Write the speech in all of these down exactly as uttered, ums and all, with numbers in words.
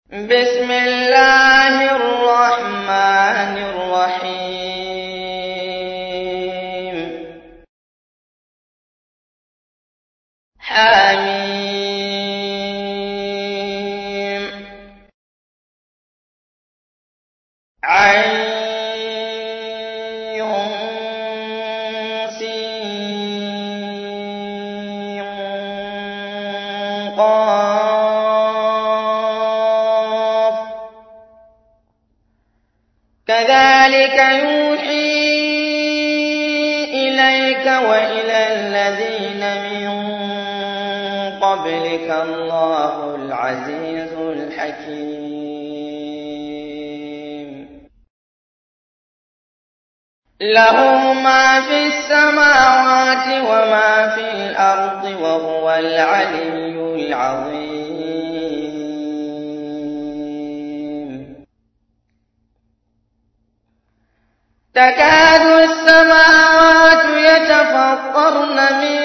بسم الله الرحمن الرحيم. حميم. عين سين قاف. كذلك يوحي إليك وإلى الذين من قبلك الله العزيز الحكيم. له ما في السماوات وما في الأرض وهو العلي العظيم. تكاد السماوات يتفطرن من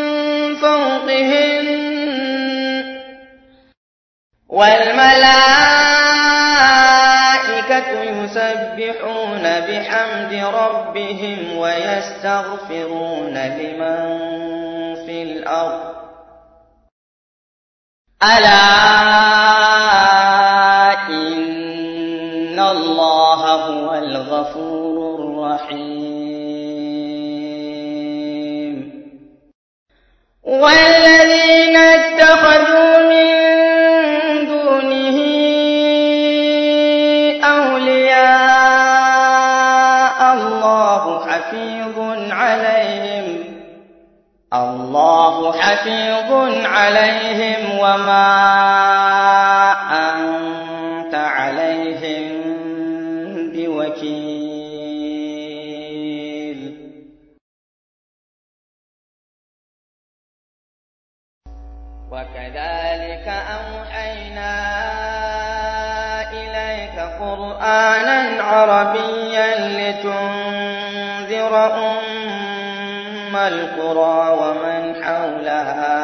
فوقهن والملائكة يسبحون بحمد ربهم ويستغفرون لمن في الأرض ألا إن الله هو الغفور الرحيم. والذين اتخذوا من دونه أولياء الله حفيظ عليهم الله حفيظ عليهم وما أنت عليهم بوكيل. وكذلك أوحينا إليك قرآنا عربيا لتنذر أم القرى ومن حولها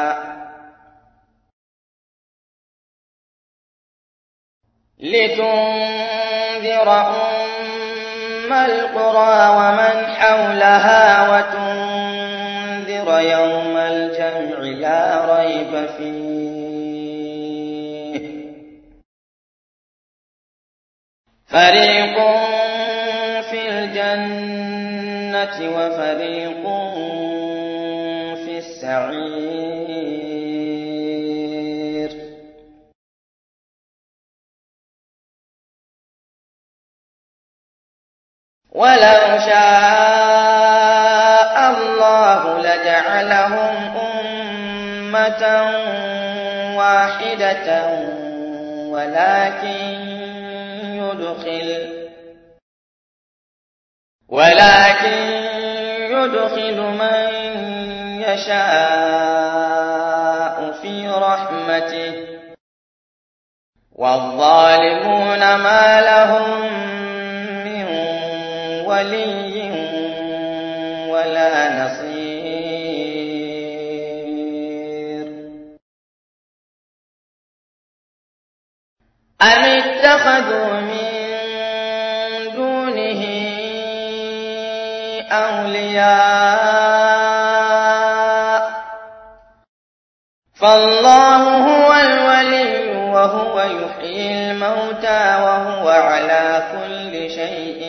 لتنذر أم القرى ومن حولها وتنذر يوم الجمع لا ريب فيه. فريق في الجنة وفريق في السعير. ولو شاء الله لجعلهم أمة واحدة ولكن يدخل ولكن يدخل من يشاء في رحمته والظالمون ما لهم من ولي ولا نصير. أم اتخذوا من دونه أولياء فالله هو الولي وهو يحيي الموتى وهو على كل شيء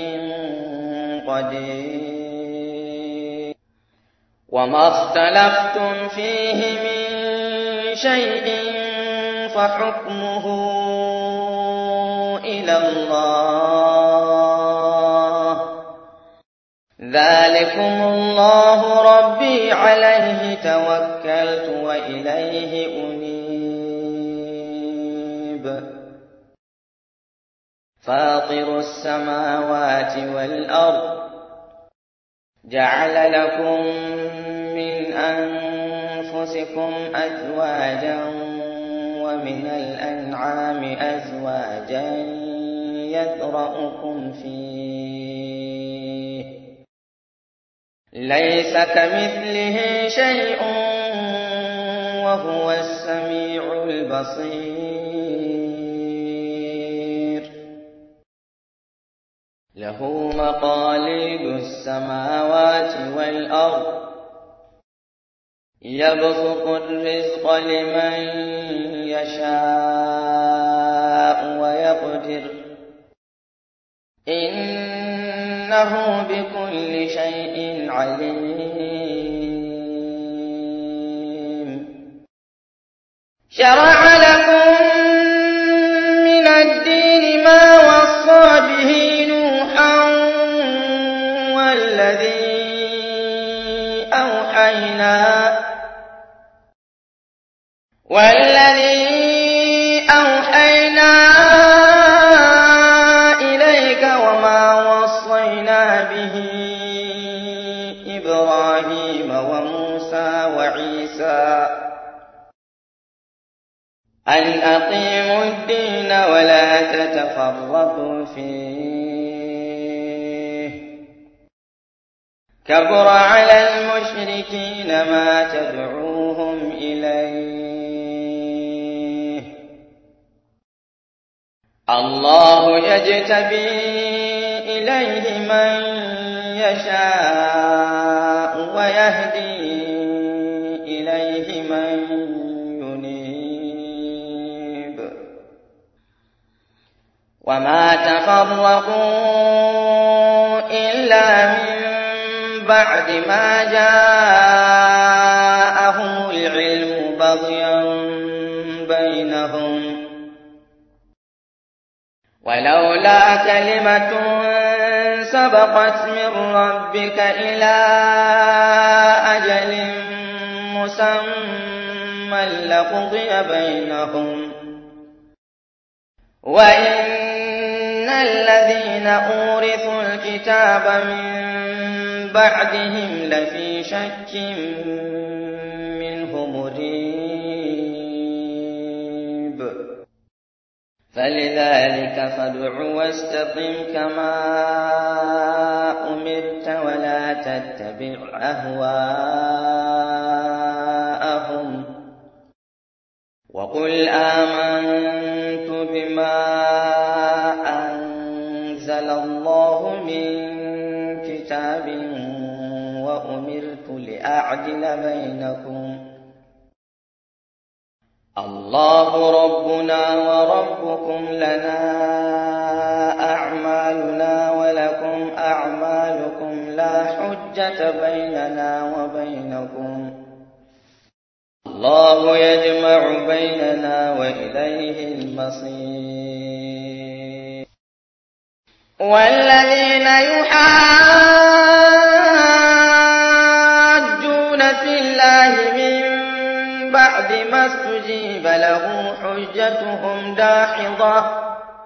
قدير. وما اختلفتم فيه من شيء فحكمه إلى الله. ذلكم الله ربي عليه توكلت وإليه أنيب. فاطر السماوات والأرض جعل لكم من أنفسكم أزواجا ومن الأنعام أزواجا يذرأكم فيه ليس كمثله شيء وهو السميع البصير. له مقاليد السماوات والأرض يبسط الرزق لمن يشاء ويقدر إنه بكل شيء عليم. شرع لكم من الدين ما وصى به نوحا والذي أوحينا والذي أوحينا إليك وما وصينا به إبراهيم وموسى وعيسى أن أقيموا الدين ولا تتفرقوا فيه كبر على المشركين ما تدعوهم إليه الله يجتبي إليه من يشاء ويهدي إليه من ينيب وما تفرقوا إلا من بعد ما جاءهم العلم بغيا بينهم ولولا كلمة سبقت من ربك إلى أجل مسمى لقضي بينهم وإن الذين أورثوا الكتاب من بعدهم لفي شك منه مريب فلذلك فادع واستقم كما أمرت ولا تتبع أهواءهم وقل آمنت بما أنزل الله من كتاب وأمرت لأعدل بينكم الله ربنا وربكم لنا أعمالنا ولكم أعمالكم لا حجة بيننا وبينكم الله يجمع بيننا وإليه المصير. والذين يحاجون في الله من بعد ما استجيب له حجتهم داحضة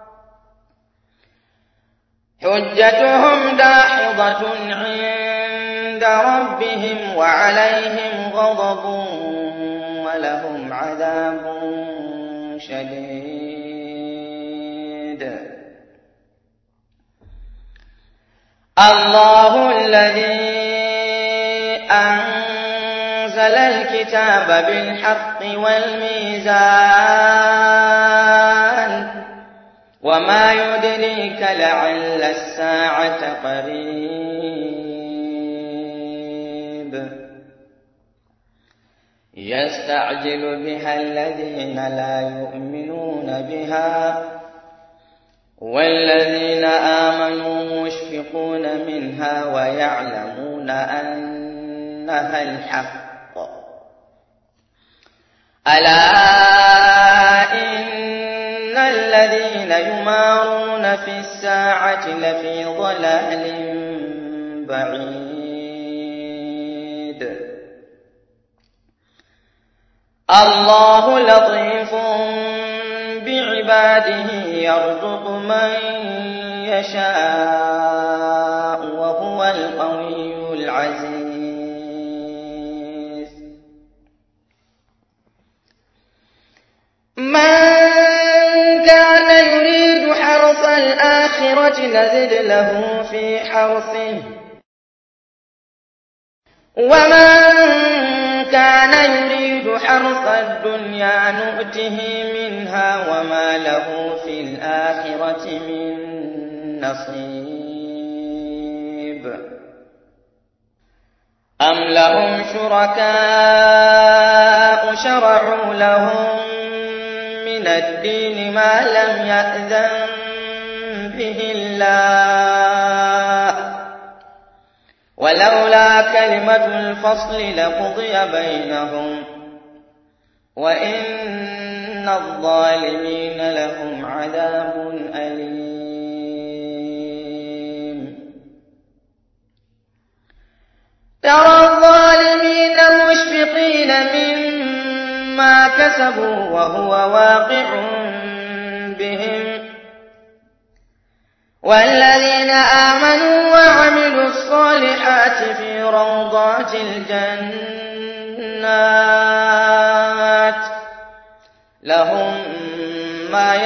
حجتهم داحضة عند ربهم وعليهم غضب ولهم عذاب شديد. الله الذي أنزل الكتاب بالحق والميزان وما يدريك لعل الساعة قريب يستعجل بها الذين لا يؤمنون بها والذين آمنوا مشفقون منها ويعلمون أنها الحق ألا إن الذين يمارون في الساعة لفي ضلال بعيد. الله لطيف بعباده يرزق من يشاء وهو القوي العزيز. من كان يريد حرث الآخرة نزد له في حرثه ومن كان يريد حرث الدنيا نؤته منها وما له في الآخرة من نصيب. أم لهم شركاء شرعوا لهم من الدين ما لم يأذن به الله ولولا كلمة الفصل لقضي بينهم وإن الظالمين لهم عذاب أليم ترى الظالمين مشفقين مما كسبوا وهو واقع بهم والذين آمنوا وعملوا الصالحات في روضات الجنات لهم ما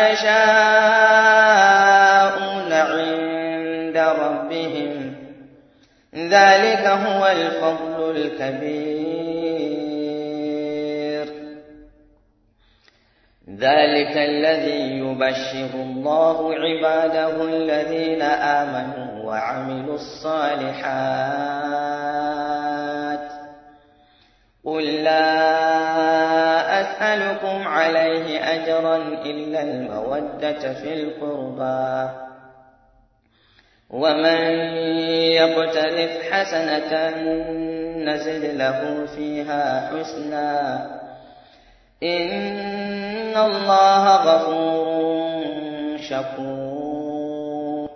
يشاءون عند ربهم ذلك هو الفضل الكبير ذلك الذي يبشر الله عباده الذين آمنوا وعملوا الصالحات قل لا أسألكم عليه أجرا إلا المودة في القربى ومن يقترف حسنة نزد له فيها حسنا إن الله غفور شكور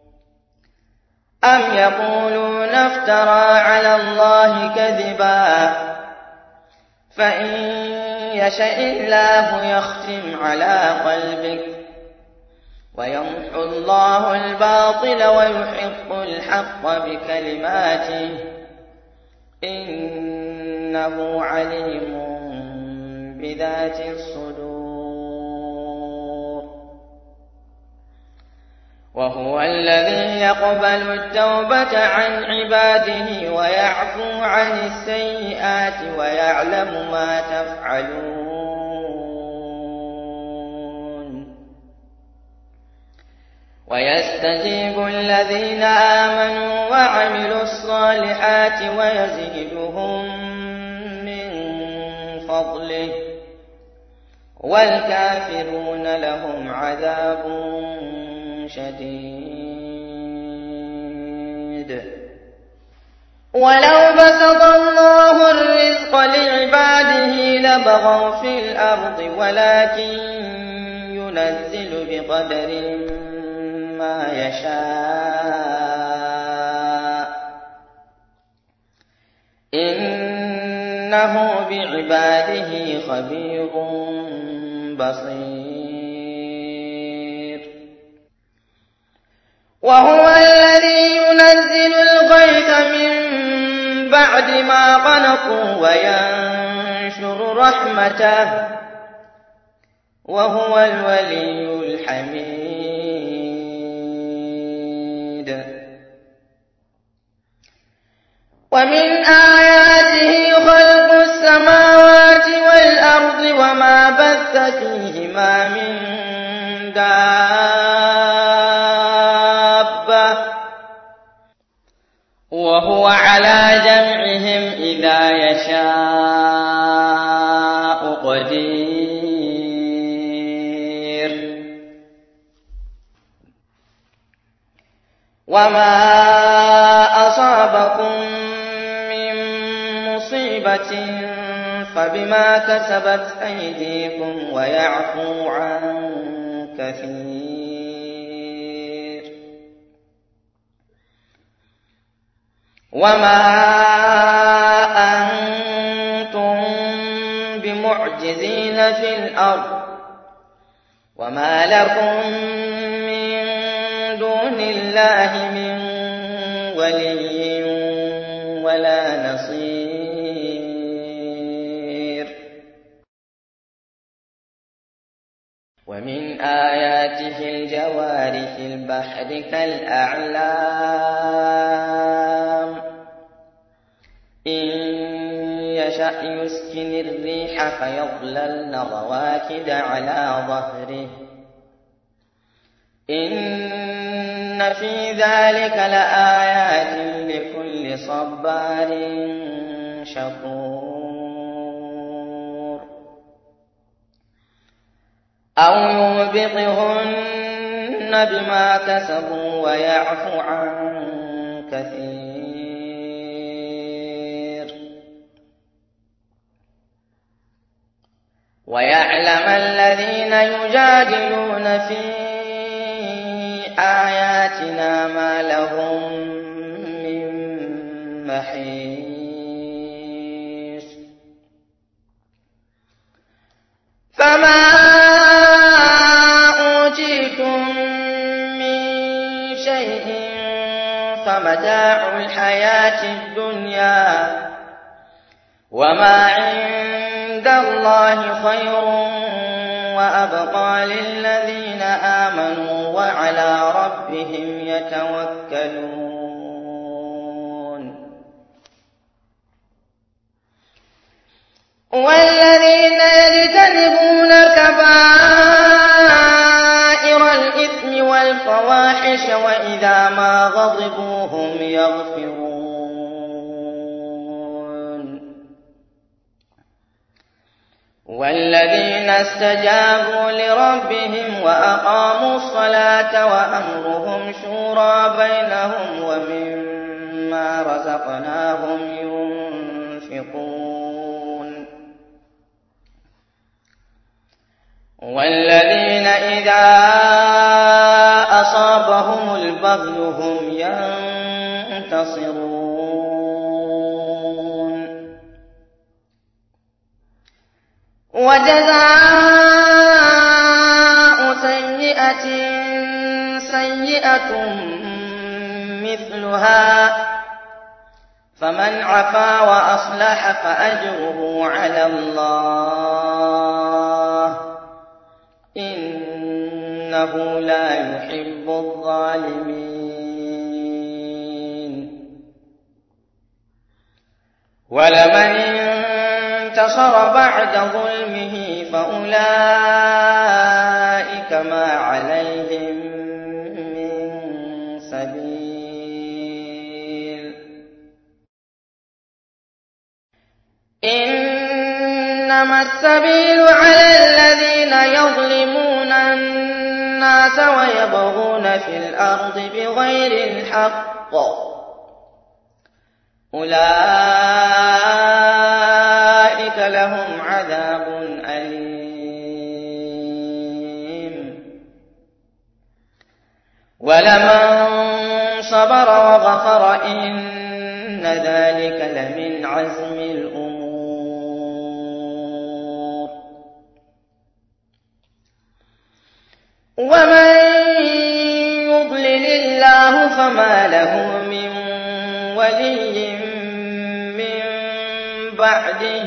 أم يقولون افترى على الله كذبا فإن يشأ الله يختم على قلبك ويمحو الله الباطل ويحق الحق بكلماته إنه عليم بذات الصدور وهو الذي يقبل التوبة عن عباده ويعفو عن السيئات ويعلم ما تفعلون ويستجيب الذين آمنوا وعملوا الصالحات ويزيدهم من فضله والكافرون لهم عذاب شديد ولو بسط الله الرزق لعباده لبغوا في الأرض ولكن ينزل بقدر ما يشاء إنه بعباده خبير بصير وهو الذي ينزل الغيث من بعد ما قنطوا وينشر رحمته وهو الولي الحميد ومن آياته خلق السماوات والأرض وما بث فيهما من دابة وهو على جمعهم إذا يشاء قدير وما أصابكم من مصيبة فبما كسبت أيديكم ويعفو عن كثير وما أنتم بمعجزين في الأرض وما لكم من دون الله من ولي ولا نصير ومن آياته الجوار في البحر كالأعلام إن يشأ يسكن الريح فيظللن رواكد على ظهره إن في ذلك لآيات لكل كل صبار شكور أو يوبقهن بما كسبوا ويعفو عن كثير ويعلم الذين يجادلون في آياتنا ما لهم من محيص فما أوتيتم من شيء فمتاع الحياة الدنيا وما عند الله خير وأبقى للذين آمنوا وعلى ربهم يتوكلون والذين يجتنبون كبائر الإثم والفواحش وإذا ما غضبوا هم يغفرون والذين استجابوا لربهم وأقاموا الصلاة وأمرهم شورى بينهم ومما رزقناهم ينفقون والذين إذا أصابهم البغي هم ينتصرون وجزاء سيئة سيئة مثلها فمن عفا وأصلح فأجره على الله إنه لا يحب الظالمين ولمن انتصر بعد ظلمه فأولئك ما عليهم من سبيل إنما السبيل على الذين يظلمون الناس ويبغون في الأرض بغير الحق أولئك لهم عذاب أليم ولمن صبر وغفر إن ذلك لمن عزم الأمور ومن يضلل الله فما له من ولي من بعده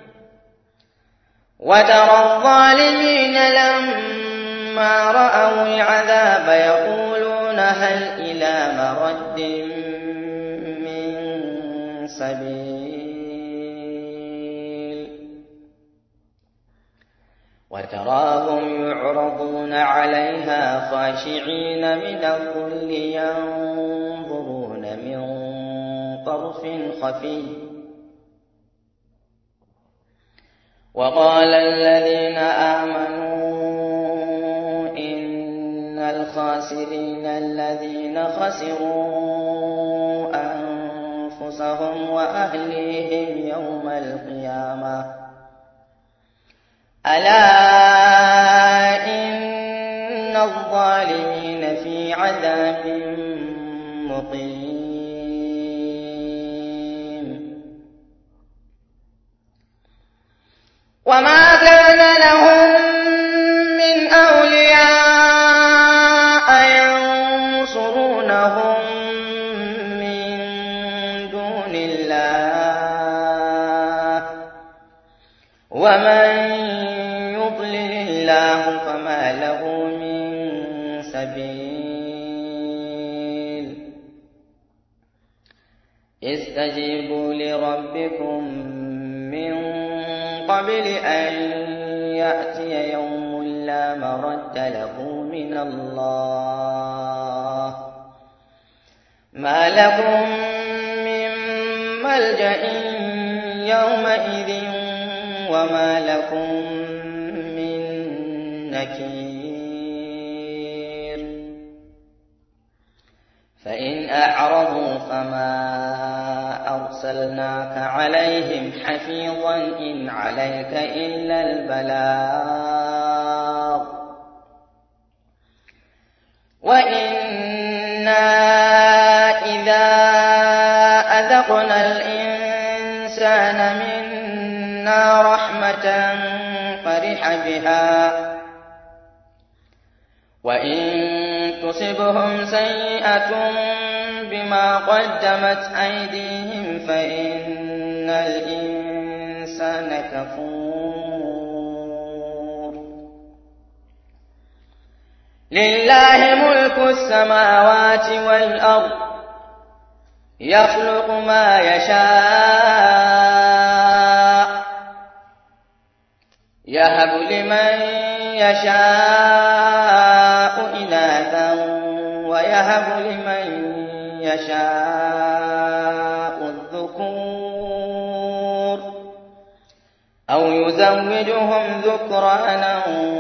وترى الظالمين لما رأوا العذاب يقولون هل إلى مرد من سبيل وتراهم يعرضون عليها خاشعين من الذل ينظرون من طرف خفي وقال الذين آمنوا إن الخاسرين الذين خسروا أنفسهم وأهليهم يوم القيامة ألا إن الظالمين في عذاب مقيم وما كان لهم من أولياء ينصرونهم من دون الله ومن يضلل الله فما له من سبيل استجيبوا لربكم من قبل أن يأتي يوم لا مرد له من الله ما لكم من ملجأ يومئذ وما لكم من نكير فإن أعرضوا فما أرسلناك عليهم حفيظا إن عليك إلا البلاغ وإنا إذا أذقنا الإنسان منا رحمة فرح بها وإن تصبهم سيئة بما قدمت أيديهم فإن الإنسان كفور لله ملك السماوات والأرض يخلق ما يشاء يهب لمن يشاء إناثا ويهب لمن يشاء الذكور أو يزوجهم ذكرانا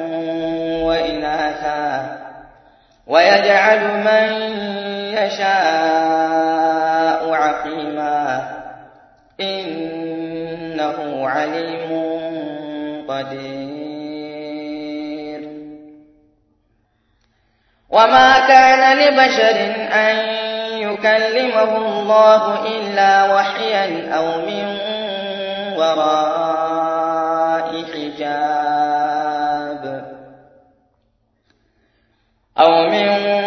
وإناثا ويجعل من يشاء عقيما إنه عليم قدير وما كان لبشر أن يكلمه الله إلا وحيا أو من وراء حجاب أو من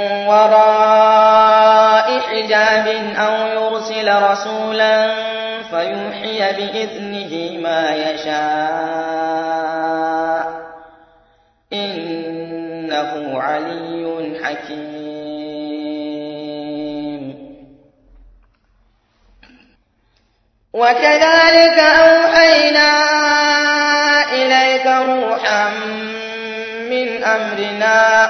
وراء حجاب أو يرسل رسولا فيوحي بإذنه ما يشاء إنه علي حكيم وكذلك أوحينا إليك روحا من أمرنا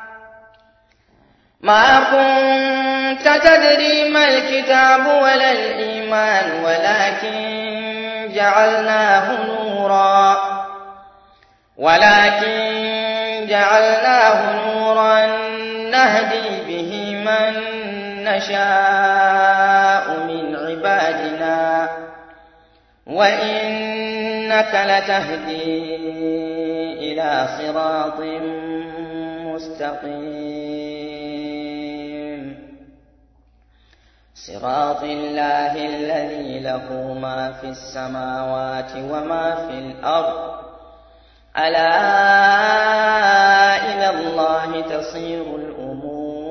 ما كنت تدري ما الكتاب ولا الإيمان ولكن جعلناه نورا ولكن جعلناه نورا نهدي به من نشاء من عبادنا وإنك لتهدي إلى صراط مستقيم صراط الله الذي له ما في السماوات وما في الأرض ألا إلى الله تصير الأمور